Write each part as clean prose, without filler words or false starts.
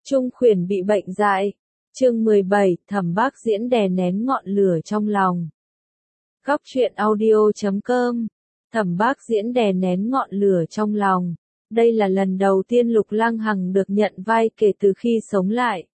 Trung Khuyển bị bệnh dại. Chương 17, Thẩm Bác Diễn đè nén ngọn lửa trong lòng. Góc truyện audio.com. Thẩm Bác Diễn đè nén ngọn lửa trong lòng. Đây là lần đầu tiên Lục Lăng Hằng được nhận vai kể từ khi sống lại.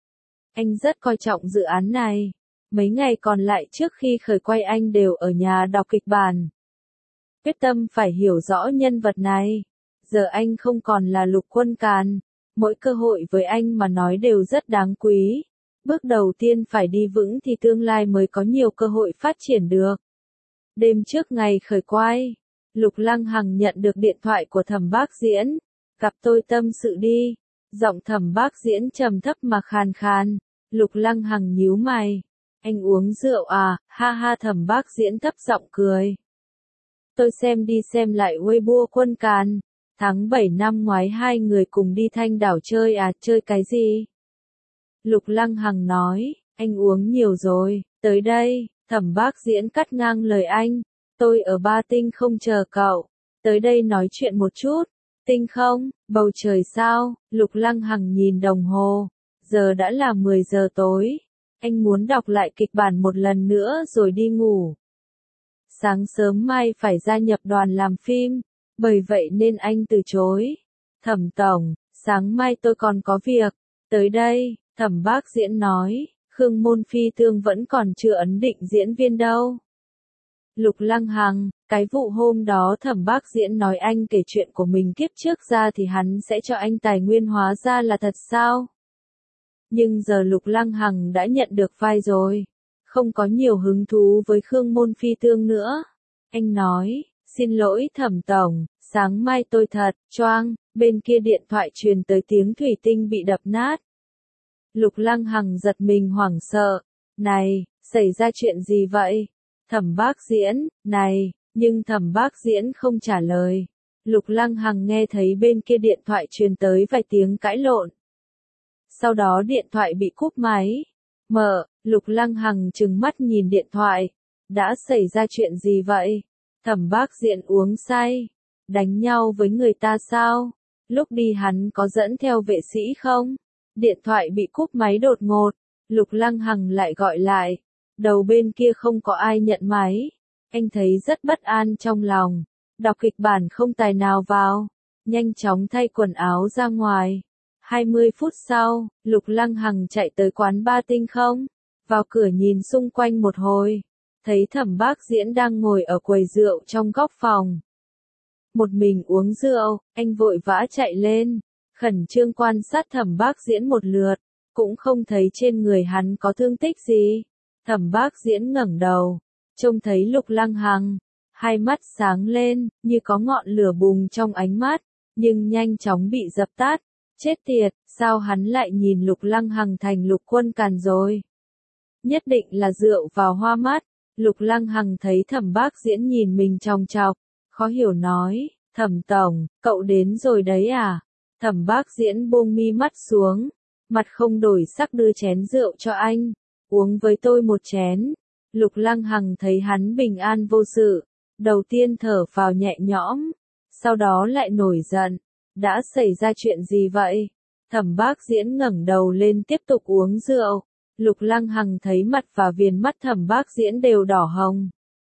Anh rất coi trọng dự án này. Mấy ngày còn lại trước khi khởi quay anh đều ở nhà đọc kịch bản. Quyết tâm phải hiểu rõ nhân vật này. Giờ anh không còn là Lục Quân Càn. Mỗi cơ hội với anh mà nói đều rất đáng quý. Bước đầu tiên phải đi vững thì tương lai mới có nhiều cơ hội phát triển được. Đêm trước ngày khởi quay, Lục Lăng Hằng nhận được điện thoại của Thẩm Bác Diễn. Gặp tôi tâm sự đi. Giọng Thẩm Bác Diễn trầm thấp mà khàn khàn. Lục Lăng Hằng nhíu mày. Anh uống rượu à? Ha ha, Thẩm Bác Diễn thấp giọng cười. Tôi xem đi xem lại Weibo Quân Càn. Tháng 7 năm ngoái hai người cùng đi Thanh Đảo chơi à? Chơi cái gì? Lục Lăng Hằng nói, anh uống nhiều rồi, tới đây. Thẩm Bác Diễn cắt ngang lời anh. Tôi ở Ba Tinh không chờ cậu. Tới đây nói chuyện một chút. Tinh không? Bầu trời sao? Lục Lăng Hằng nhìn đồng hồ. Giờ đã là 10 giờ tối. Anh muốn đọc lại kịch bản một lần nữa rồi đi ngủ. Sáng sớm mai phải gia nhập đoàn làm phim. Bởi vậy nên anh từ chối. Thẩm tổng, sáng mai tôi còn có việc. Tới đây, Thẩm Bác Diễn nói. Khương Môn Phi Tương vẫn còn chưa ấn định diễn viên đâu. Lục Lăng Hằng, cái vụ hôm đó Thẩm Bác Diễn nói anh kể chuyện của mình kiếp trước ra thì hắn sẽ cho anh tài nguyên, hóa ra là thật sao? Nhưng giờ Lục Lăng Hằng đã nhận được vai rồi. Không có nhiều hứng thú với Khương Môn Phi Tương nữa. Anh nói, xin lỗi Thẩm tổng, sáng mai tôi thật, choang. Bên kia điện thoại truyền tới tiếng thủy tinh bị đập nát. Lục Lăng Hằng giật mình hoảng sợ. Này, xảy ra chuyện gì vậy? Thẩm Bác Diễn, này, nhưng Thẩm Bác Diễn không trả lời. Lục Lăng Hằng nghe thấy bên kia điện thoại truyền tới vài tiếng cãi lộn. Sau đó điện thoại bị cúp máy. Lục Lăng Hằng trừng mắt nhìn điện thoại. Đã xảy ra chuyện gì vậy? Thẩm Bác Diễn uống say. Đánh nhau với người ta sao? Lúc đi hắn có dẫn theo vệ sĩ không? Điện thoại bị cúp máy đột ngột. Lục Lăng Hằng lại gọi lại. Đầu bên kia không có ai nhận máy. Anh thấy rất bất an trong lòng. Đọc kịch bản không tài nào vào. Nhanh chóng thay quần áo ra ngoài. 20 phút sau, Lục Lăng Hằng chạy tới quán Ba Tinh không. Vào cửa nhìn xung quanh một hồi. Thấy Thẩm Bác Diễn đang ngồi ở quầy rượu trong góc phòng. Một mình uống rượu, anh vội vã chạy lên. Khẩn trương quan sát Thẩm Bác Diễn một lượt. Cũng không thấy trên người hắn có thương tích gì. Thẩm Bác Diễn ngẩng đầu. Trông thấy Lục Lăng Hằng. Hai mắt sáng lên, như có ngọn lửa bùng trong ánh mắt. Nhưng nhanh chóng bị dập tắt. Chết tiệt, sao hắn lại nhìn Lục Lăng Hằng thành Lục Quân Càn rồi? Nhất định là rượu vào hoa mắt. Lục Lăng Hằng thấy Thẩm Bác Diễn nhìn mình chòng chọc. Khó hiểu nói, Thẩm tổng, cậu đến rồi đấy à? Thẩm Bác Diễn buông mi mắt xuống. Mặt không đổi sắc đưa chén rượu cho anh. Uống với tôi một chén. Lục Lăng Hằng thấy hắn bình an vô sự. Đầu tiên thở phào nhẹ nhõm. Sau đó lại nổi giận. Đã xảy ra chuyện gì vậy? Thẩm Bác Diễn ngẩng đầu lên tiếp tục uống rượu. Lục Lăng Hằng thấy mặt và viền mắt Thẩm Bác Diễn đều đỏ hồng.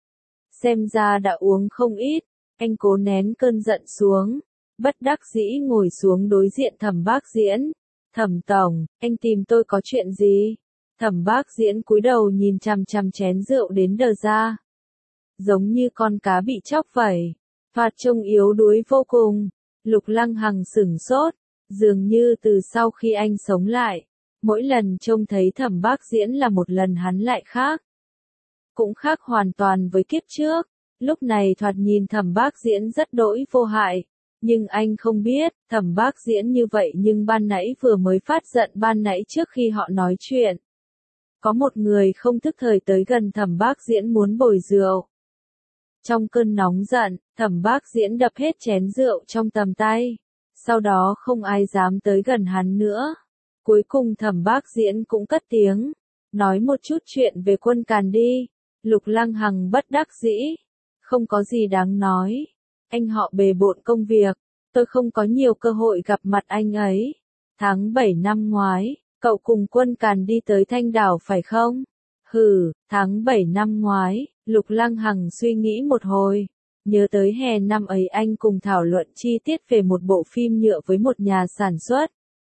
Xem ra đã uống không ít. Anh cố nén cơn giận xuống. Bất đắc dĩ ngồi xuống đối diện Thẩm Bác Diễn. Thẩm tổng, anh tìm tôi có chuyện gì? Thẩm Bác Diễn cúi đầu nhìn chằm chằm chén rượu đến đờ ra. Giống như con cá bị chóc vậy. Thoạt trông yếu đuối vô cùng. Lục Lăng Hằng sửng sốt. Dường như từ sau khi anh sống lại. Mỗi lần trông thấy Thẩm Bác Diễn là một lần hắn lại khác. Cũng khác hoàn toàn với kiếp trước. Lúc này thoạt nhìn Thẩm Bác Diễn rất đỗi vô hại. Nhưng anh không biết, Thẩm Bác Diễn như vậy nhưng ban nãy vừa mới phát giận ban nãy trước khi họ nói chuyện. Có một người không thức thời tới gần Thẩm Bác Diễn muốn bồi rượu. Trong cơn nóng giận, Thẩm Bác Diễn đập hết chén rượu trong tầm tay. Sau đó không ai dám tới gần hắn nữa. Cuối cùng Thẩm Bác Diễn cũng cất tiếng. Nói một chút chuyện về Quân Càn đi. Lục Lăng Hằng bất đắc dĩ. Không có gì đáng nói. Anh họ bề bộn công việc. Tôi không có nhiều cơ hội gặp mặt anh ấy. tháng 7 năm ngoái, cậu cùng Quân Càn đi tới Thanh Đảo phải không? Hừ, tháng 7 năm ngoái, Lục Lăng Hằng suy nghĩ một hồi. Nhớ tới hè năm ấy anh cùng thảo luận chi tiết về một bộ phim nhựa với một nhà sản xuất.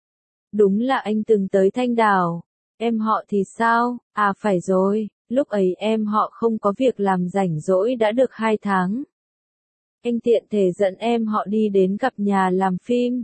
Đúng là anh từng tới Thanh Đảo. Em họ thì sao? À phải rồi, lúc ấy em họ không có việc làm rảnh rỗi đã được 2 tháng. Anh tiện thể dẫn em họ đi đến gặp nhà làm phim.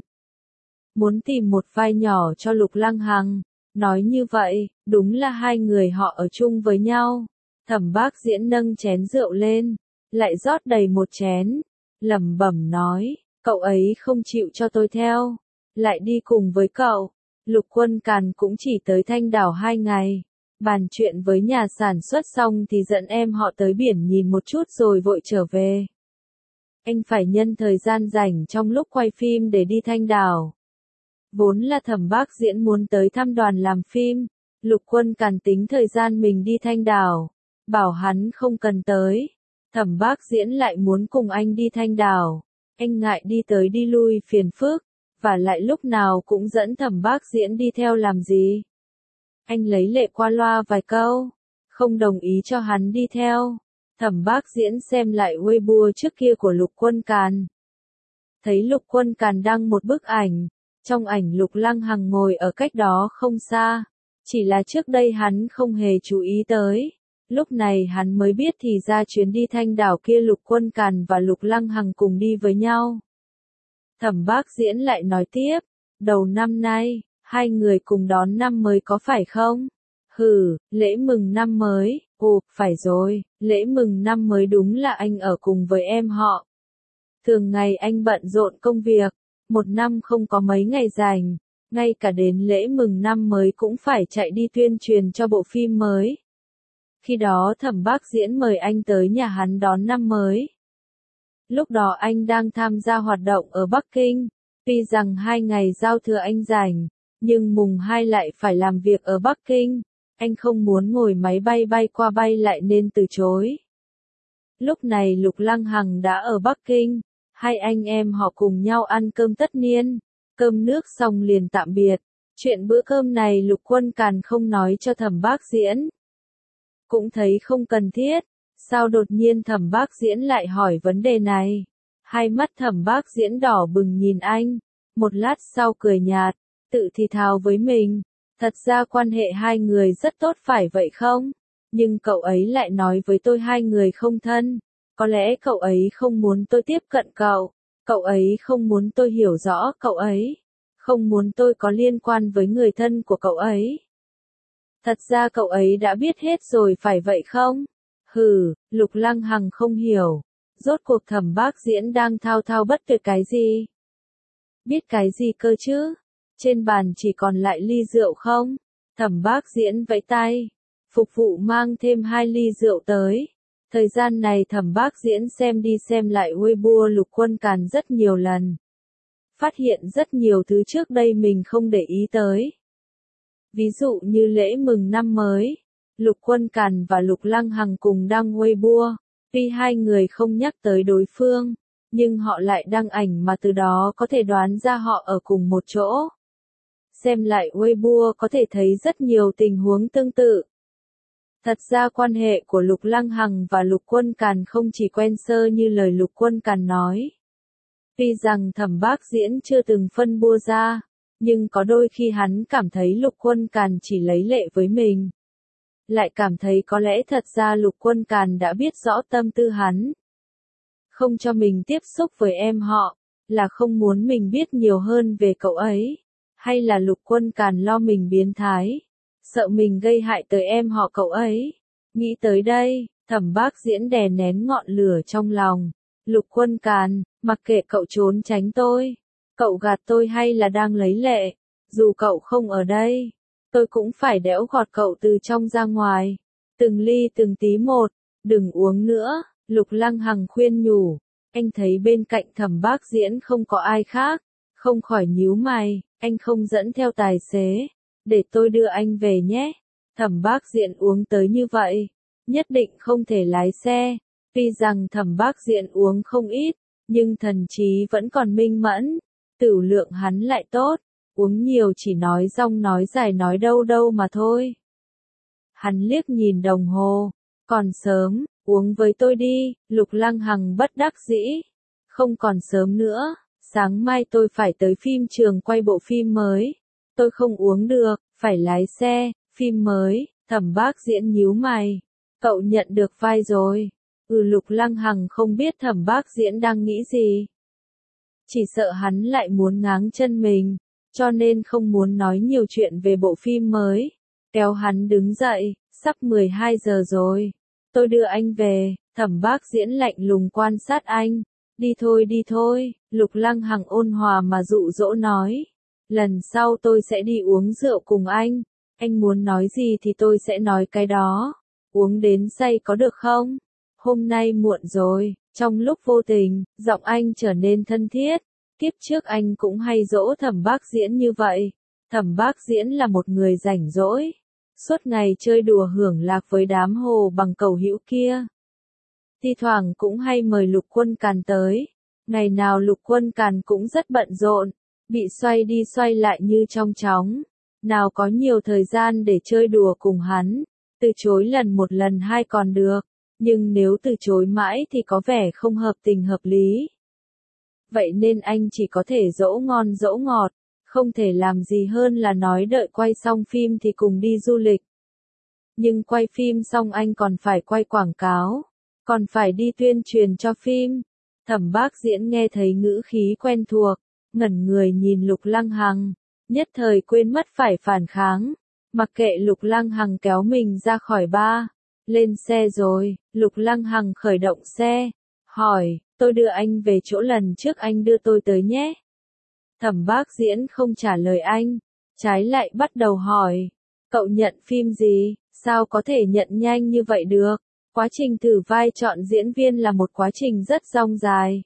Muốn tìm một vai nhỏ cho Lục Lăng Hằng. Nói như vậy, đúng là hai người họ ở chung với nhau. Thẩm Bác Diễn nâng chén rượu lên, lại rót đầy một chén, lẩm bẩm nói, cậu ấy không chịu cho tôi theo, lại đi cùng với cậu. Lục Quân Càn cũng chỉ tới Thanh Đảo 2 ngày, bàn chuyện với nhà sản xuất xong thì dẫn em họ tới biển nhìn một chút rồi vội trở về. Anh phải nhân thời gian rảnh trong lúc quay phim để đi Thanh Đảo. Vốn là Thẩm Bác Diễn muốn tới thăm đoàn làm phim, Lục Quân Càn tính thời gian mình đi Thanh Đảo, bảo hắn không cần tới. Thẩm Bác Diễn lại muốn cùng anh đi Thanh Đảo, anh ngại đi tới đi lui phiền phức, và lại lúc nào cũng dẫn Thẩm Bác Diễn đi theo làm gì. Anh lấy lệ qua loa vài câu, không đồng ý cho hắn đi theo. Thẩm Bác Diễn xem lại Weibo trước kia của Lục Quân Càn. Thấy Lục Quân Càn đăng một bức ảnh, trong ảnh Lục Lăng Hằng ngồi ở cách đó không xa, chỉ là trước đây hắn không hề chú ý tới. Lúc này hắn mới biết thì ra chuyến đi Thanh Đảo kia Lục Quân Càn và Lục Lăng Hằng cùng đi với nhau. Thẩm Bác Diễn lại nói tiếp, đầu năm nay, hai người cùng đón năm mới có phải không? Hừ, lễ mừng năm mới, ồ, phải rồi, lễ mừng năm mới đúng là anh ở cùng với em họ. Thường ngày anh bận rộn công việc, một năm không có mấy ngày rảnh, ngay cả đến lễ mừng năm mới cũng phải chạy đi tuyên truyền cho bộ phim mới. Khi đó Thẩm Bác Diễn mời anh tới nhà hắn đón năm mới. Lúc đó anh đang tham gia hoạt động ở Bắc Kinh, tuy rằng 2 ngày giao thừa anh rảnh, nhưng mùng 2 lại phải làm việc ở Bắc Kinh, anh không muốn ngồi máy bay bay qua bay lại nên từ chối. Lúc này Lục Lăng Hằng đã ở Bắc Kinh, hai anh em họ cùng nhau ăn cơm tất niên, cơm nước xong liền tạm biệt. Chuyện bữa cơm này Lục Quân Càn không nói cho Thẩm Bác Diễn. Cũng thấy không cần thiết, sao đột nhiên Thẩm Bác Diễn lại hỏi vấn đề này. Hai mắt Thẩm Bác Diễn đỏ bừng nhìn anh, một lát sau cười nhạt, tự thì thào với mình, thật ra quan hệ hai người rất tốt phải vậy không? Nhưng cậu ấy lại nói với tôi hai người không thân, có lẽ cậu ấy không muốn tôi tiếp cận cậu, cậu ấy không muốn tôi hiểu rõ cậu ấy, không muốn tôi có liên quan với người thân của cậu ấy. Thật ra cậu ấy đã biết hết rồi phải vậy không? Hừ, Lục Lăng Hằng không hiểu. Rốt cuộc Thẩm Bác Diễn đang thao thao bất tuyệt cái gì? Biết cái gì cơ chứ? Trên bàn chỉ còn lại ly rượu không? Thẩm Bác Diễn vẫy tay. Phục vụ mang thêm 2 ly rượu tới. Thời gian này Thẩm Bác Diễn xem đi xem lại Weibo Lục Quân Càn rất nhiều lần. Phát hiện rất nhiều thứ trước đây mình không để ý tới. Ví dụ như lễ mừng năm mới, Lục Quân Càn và Lục Lăng Hằng cùng đăng Weibo, tuy hai người không nhắc tới đối phương, nhưng họ lại đăng ảnh mà từ đó có thể đoán ra họ ở cùng một chỗ. Xem lại Weibo có thể thấy rất nhiều tình huống tương tự. Thật ra quan hệ của Lục Lăng Hằng và Lục Quân Càn không chỉ quen sơ như lời Lục Quân Càn nói. Tuy rằng Thẩm Bác Diễn chưa từng phân bua ra, nhưng có đôi khi hắn cảm thấy Lục Quân Càn chỉ lấy lệ với mình. Lại cảm thấy có lẽ thật ra Lục Quân Càn đã biết rõ tâm tư hắn. Không cho mình tiếp xúc với em họ, là không muốn mình biết nhiều hơn về cậu ấy. Hay là Lục Quân Càn lo mình biến thái, sợ mình gây hại tới em họ cậu ấy. Nghĩ tới đây, Thẩm Bác Diễn đè nén ngọn lửa trong lòng. Lục Quân Càn, mặc kệ cậu trốn tránh tôi, cậu gạt tôi hay là đang lấy lệ, dù cậu không ở đây, tôi cũng phải đẽo gọt cậu từ trong ra ngoài. Từng ly từng tí một, đừng uống nữa, Lục Lăng Hằng khuyên nhủ. Anh thấy bên cạnh Thẩm Bác Diễn không có ai khác, không khỏi nhíu mày, anh không dẫn theo tài xế, để tôi đưa anh về nhé. Thẩm Bác Diễn uống tới như vậy, nhất định không thể lái xe. Tuy rằng Thẩm Bác Diễn uống không ít, nhưng thần trí vẫn còn minh mẫn, tửu lượng hắn lại tốt, uống nhiều chỉ nói rong nói dài nói đâu đâu mà thôi. Hắn liếc nhìn đồng hồ, còn sớm, uống với tôi đi, Lục Lăng Hằng bất đắc dĩ. Không còn sớm nữa, sáng mai tôi phải tới phim trường quay bộ phim mới. Tôi không uống được, phải lái xe, phim mới, Thẩm Bác Diễn nhíu mày. Cậu nhận được vai rồi. Lục Lăng Hằng không biết Thẩm Bác Diễn đang nghĩ gì. Chỉ sợ hắn lại muốn ngáng chân mình, cho nên không muốn nói nhiều chuyện về bộ phim mới. Kéo hắn đứng dậy, sắp 12 giờ rồi. Tôi đưa anh về, Thẩm Bác Diễn lạnh lùng quan sát anh. Đi thôi, Lục Lăng Hằng ôn hòa mà dụ dỗ nói. Lần sau tôi sẽ đi uống rượu cùng anh muốn nói gì thì tôi sẽ nói cái đó. Uống đến say có được không? Hôm nay muộn rồi, trong lúc vô tình, giọng anh trở nên thân thiết. Kiếp trước anh cũng hay dỗ Thẩm Bác Diễn như vậy. Thẩm Bác Diễn là một người rảnh rỗi, suốt ngày chơi đùa hưởng lạc với đám hồ bằng cầu hữu kia. Thi thoảng cũng hay mời Lục Quân Càn tới. Ngày nào Lục Quân Càn cũng rất bận rộn, bị xoay đi xoay lại như trong chóng. Nào có nhiều thời gian để chơi đùa cùng hắn. Từ chối một lần hai còn được, nhưng nếu từ chối mãi thì có vẻ không hợp tình hợp lý. Vậy nên anh chỉ có thể dỗ ngon dỗ ngọt, không thể làm gì hơn là nói đợi quay xong phim thì cùng đi du lịch. Nhưng quay phim xong anh còn phải quay quảng cáo, còn phải đi tuyên truyền cho phim. Thẩm Bác Diễn nghe thấy ngữ khí quen thuộc, ngẩn người nhìn Lục Lăng Hằng, nhất thời quên mất phải phản kháng. Mặc kệ Lục Lăng Hằng kéo mình ra khỏi ba. Lên xe rồi, Lục Lăng Hằng khởi động xe. Hỏi, tôi đưa anh về chỗ lần trước anh đưa tôi tới nhé. Thẩm Bác Diễn không trả lời anh, trái lại bắt đầu hỏi. Cậu nhận phim gì, sao có thể nhận nhanh như vậy được? Quá trình thử vai chọn diễn viên là một quá trình rất dong dài.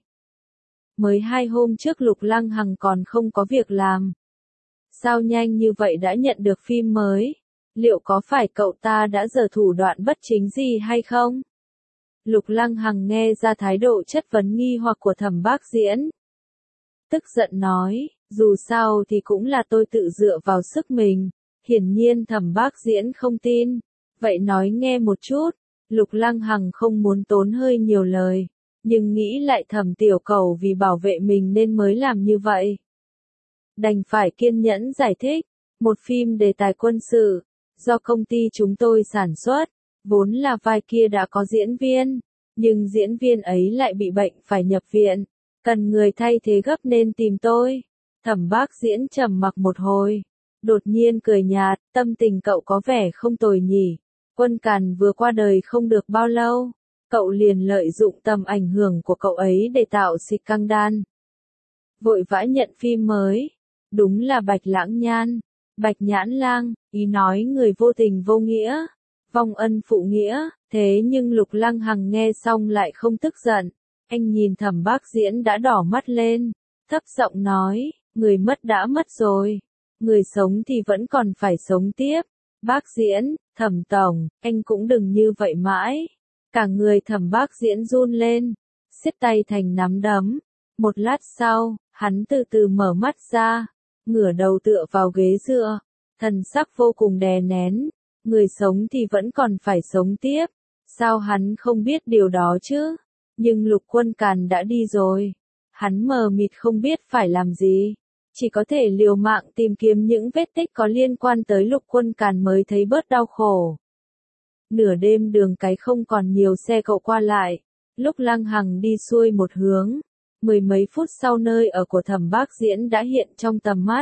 Mới 2 hôm trước Lục Lăng Hằng còn không có việc làm. Sao nhanh như vậy đã nhận được phim mới? Liệu có phải cậu ta đã giở thủ đoạn bất chính gì hay không? Lục Lăng Hằng nghe ra thái độ chất vấn nghi hoặc của Thẩm Bác Diễn. Tức giận nói, dù sao thì cũng là tôi tự dựa vào sức mình. Hiển nhiên Thẩm Bác Diễn không tin. Vậy nói nghe một chút. Lục Lăng Hằng không muốn tốn hơi nhiều lời, nhưng nghĩ lại Thẩm tiểu cầu vì bảo vệ mình nên mới làm như vậy. Đành phải kiên nhẫn giải thích, một phim đề tài quân sự, do công ty chúng tôi sản xuất, vốn là vai kia đã có diễn viên, nhưng diễn viên ấy lại bị bệnh phải nhập viện, cần người thay thế gấp nên tìm tôi. Thẩm Bác Diễn trầm mặc một hồi, đột nhiên cười nhạt, tâm tình cậu có vẻ không tồi nhỉ. Quân Càn vừa qua đời không được bao lâu, cậu liền lợi dụng tầm ảnh hưởng của cậu ấy để tạo scandal. Vội vã nhận phim mới, đúng là Bạch Lãng Nhan, Bạch Nhãn Lang, ý nói người vô tình vô nghĩa, vong ân phụ nghĩa, thế nhưng Lục Lăng Hằng nghe xong lại không tức giận, anh nhìn Thẩm Bác Diễn đã đỏ mắt lên, thấp giọng nói, người mất đã mất rồi, người sống thì vẫn còn phải sống tiếp. Bác Diễn, Thẩm tổng, anh cũng đừng như vậy mãi. Cả người Thẩm Bác Diễn run lên, siết tay thành nắm đấm. Một lát sau, hắn từ từ mở mắt ra, ngửa đầu tựa vào ghế dựa, thần sắc vô cùng đè nén. Người sống thì vẫn còn phải sống tiếp. Sao hắn không biết điều đó chứ? Nhưng Lục Quân Càn đã đi rồi. Hắn mờ mịt không biết phải làm gì. Chỉ có thể liều mạng tìm kiếm những vết tích có liên quan tới Lục Quân Càn mới thấy bớt đau khổ. Nửa đêm đường cái không còn nhiều xe cộ qua lại. Lúc Lăng Hằng đi xuôi một hướng, 10 mấy phút sau nơi ở của Thẩm Bác Diễn đã hiện trong tầm mắt.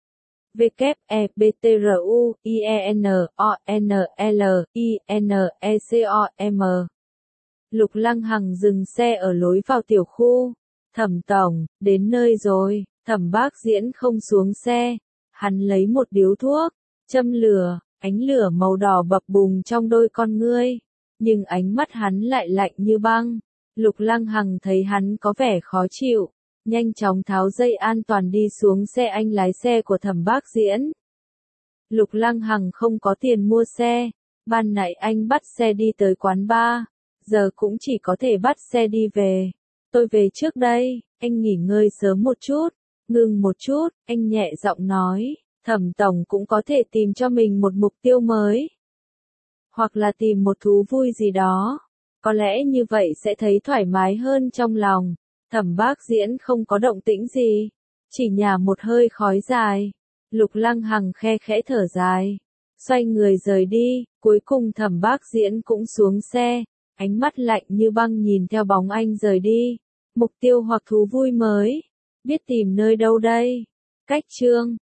WEBTRUINONLINECOM. Lục Lăng Hằng dừng xe ở lối vào tiểu khu. Thẩm tổng, đến nơi rồi. Thẩm Bác Diễn không xuống xe. Hắn lấy một điếu thuốc, châm lửa, ánh lửa màu đỏ bập bùng trong đôi con ngươi. Nhưng ánh mắt hắn lại lạnh như băng. Lục Lăng Hằng thấy hắn có vẻ khó chịu, nhanh chóng tháo dây an toàn đi xuống xe. Anh lái xe của Thẩm Bác Diễn. Lục Lăng Hằng không có tiền mua xe, ban nãy anh bắt xe đi tới quán bar, giờ cũng chỉ có thể bắt xe đi về. Tôi về trước đây, anh nghỉ ngơi sớm một chút, Ngừng một chút, anh nhẹ giọng nói, Thẩm tổng cũng có thể tìm cho mình một mục tiêu mới. Hoặc là tìm một thú vui gì đó. Có lẽ như vậy sẽ thấy thoải mái hơn trong lòng. Thẩm Bác Diễn không có động tĩnh gì. Chỉ nhả một hơi khói dài. Lục Lăng Hằng khe khẽ thở dài. Xoay người rời đi, cuối cùng Thẩm Bác Diễn cũng xuống xe. Ánh mắt lạnh như băng nhìn theo bóng anh rời đi. Mục tiêu hoặc thú vui mới. Biết tìm nơi đâu đây? Cách chương